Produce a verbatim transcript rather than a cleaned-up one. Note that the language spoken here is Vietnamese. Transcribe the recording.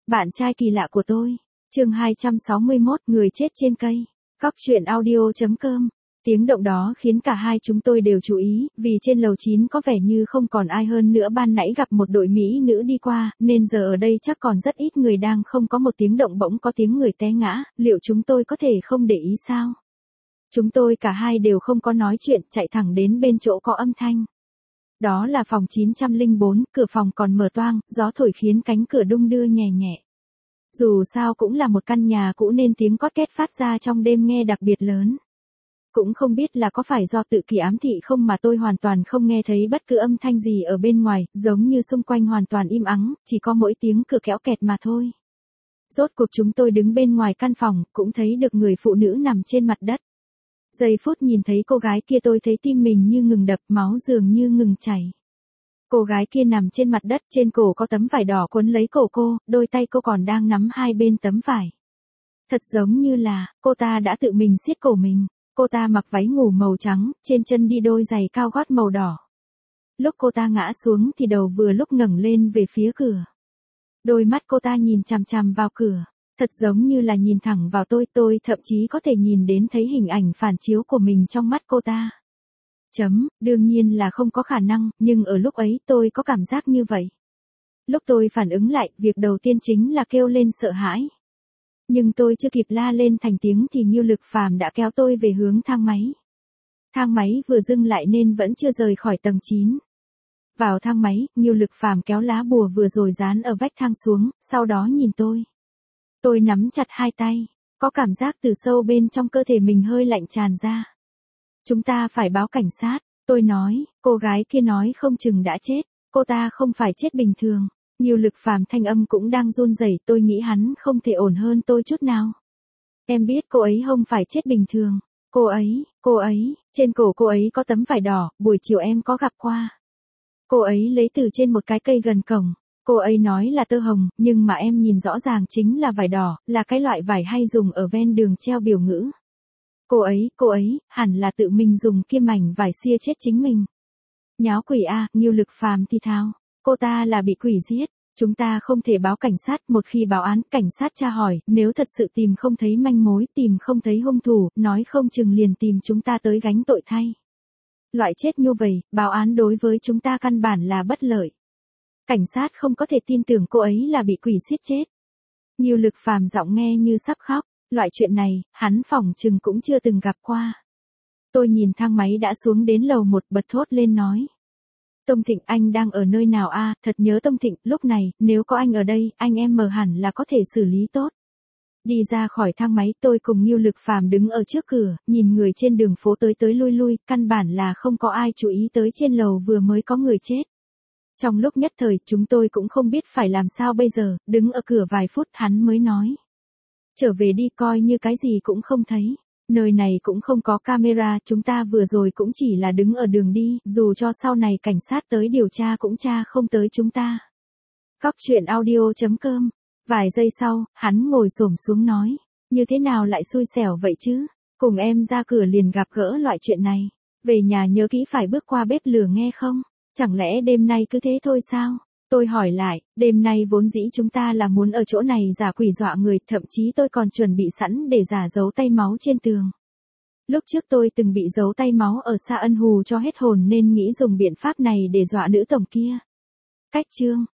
Bạn trai kỳ lạ của tôi. Chương hai trăm sáu mươi mốt, người chết trên cây. Cóc truyện audio chấm com. Tiếng động đó khiến cả hai chúng tôi đều chú ý, vì trên lầu chín có vẻ như không còn ai hơn nữa. Ban nãy gặp một đội mỹ nữ đi qua, nên giờ ở đây chắc còn rất ít người. Đang không có một tiếng động bỗng có tiếng người té ngã, liệu chúng tôi có thể không để ý sao? Chúng tôi cả hai đều không có nói chuyện, chạy thẳng đến bên chỗ có âm thanh. Đó là phòng chín không bốn, cửa phòng còn mở toang, gió thổi khiến cánh cửa đung đưa nhẹ nhẹ. Dù sao cũng là một căn nhà cũ nên tiếng cót két phát ra trong đêm nghe đặc biệt lớn. Cũng không biết là có phải do tự kỷ ám thị không mà tôi hoàn toàn không nghe thấy bất cứ âm thanh gì ở bên ngoài, giống như xung quanh hoàn toàn im ắng, chỉ có mỗi tiếng cửa kéo kẹt mà thôi. Rốt cuộc chúng tôi đứng bên ngoài căn phòng, cũng thấy được người phụ nữ nằm trên mặt đất. Giây phút nhìn thấy cô gái kia tôi thấy tim mình như ngừng đập, máu dường như ngừng chảy. Cô gái kia nằm trên mặt đất, trên cổ có tấm vải đỏ quấn lấy cổ cô, đôi tay cô còn đang nắm hai bên tấm vải. Thật giống như là, cô ta đã tự mình siết cổ mình. Cô ta mặc váy ngủ màu trắng, trên chân đi đôi giày cao gót màu đỏ. Lúc cô ta ngã xuống thì đầu vừa lúc ngẩng lên về phía cửa. Đôi mắt cô ta nhìn chằm chằm vào cửa, thật giống như là nhìn thẳng vào tôi, tôi thậm chí có thể nhìn đến thấy hình ảnh phản chiếu của mình trong mắt cô ta. Chấm, đương nhiên là không có khả năng, nhưng ở lúc ấy tôi có cảm giác như vậy. Lúc tôi phản ứng lại, việc đầu tiên chính là kêu lên sợ hãi. Nhưng tôi chưa kịp la lên thành tiếng thì Ngưu Lực Phàm đã kéo tôi về hướng thang máy. Thang máy vừa dừng lại nên vẫn chưa rời khỏi tầng chín. Vào thang máy, Ngưu Lực Phàm kéo lá bùa vừa rồi dán ở vách thang xuống, sau đó nhìn tôi. Tôi nắm chặt hai tay, có cảm giác từ sâu bên trong cơ thể mình hơi lạnh tràn ra. Chúng ta phải báo cảnh sát, tôi nói, cô gái kia nói không chừng đã chết, cô ta không phải chết bình thường. Ngưu Lực Phàm thanh âm cũng đang run rẩy, tôi nghĩ hắn không thể ổn hơn tôi chút nào. Em biết cô ấy không phải chết bình thường. Cô ấy, cô ấy, trên cổ cô ấy có tấm vải đỏ, buổi chiều em có gặp qua. Cô ấy lấy từ trên một cái cây gần cổng. Cô ấy nói là tơ hồng, nhưng mà em nhìn rõ ràng chính là vải đỏ, là cái loại vải hay dùng ở ven đường treo biểu ngữ. Cô ấy, cô ấy, hẳn là tự mình dùng kia mảnh vải sia chết chính mình. Nháo quỷ a, Ngưu Lực Phàm thì thào. Cô ta là bị quỷ giết. Chúng ta không thể báo cảnh sát, một khi báo án, cảnh sát tra hỏi, nếu thật sự tìm không thấy manh mối, tìm không thấy hung thủ, nói không chừng liền tìm chúng ta tới gánh tội thay. Loại chết như vậy, báo án đối với chúng ta căn bản là bất lợi. Cảnh sát không có thể tin tưởng cô ấy là bị quỷ giết chết. Ngưu Lực Phàm giọng nghe như sắp khóc, loại chuyện này, hắn phỏng chừng cũng chưa từng gặp qua. Tôi nhìn thang máy đã xuống đến lầu một, bật thốt lên nói. Tông Thịnh, anh đang ở nơi nào a? À, thật nhớ Tông Thịnh, lúc này, nếu có anh ở đây, anh em mờ hẳn là có thể xử lý tốt. Đi ra khỏi thang máy, tôi cùng Ngưu Lực Phàm đứng ở trước cửa, nhìn người trên đường phố tới tới lui lui, căn bản là không có ai chú ý tới trên lầu vừa mới có người chết. Trong lúc nhất thời, chúng tôi cũng không biết phải làm sao bây giờ, đứng ở cửa vài phút hắn mới nói. Trở về đi, coi như cái gì cũng không thấy. Nơi này cũng không có camera, chúng ta vừa rồi cũng chỉ là đứng ở đường đi, dù cho sau này cảnh sát tới điều tra cũng tra không tới chúng ta. Cóc truyện audio chấm com. Vài giây sau, hắn ngồi xổm xuống nói, như thế nào lại xui xẻo vậy chứ, cùng em ra cửa liền gặp gỡ loại chuyện này, về nhà nhớ kỹ phải bước qua bếp lửa nghe không, chẳng lẽ đêm nay cứ thế thôi sao? Tôi hỏi lại, đêm nay vốn dĩ chúng ta là muốn ở chỗ này giả quỷ dọa người, thậm chí tôi còn chuẩn bị sẵn để giả dấu tay máu trên tường. Lúc trước tôi từng bị giấu tay máu ở Sa Ân Hù cho hết hồn nên nghĩ dùng biện pháp này để dọa nữ tổng kia. Cách chương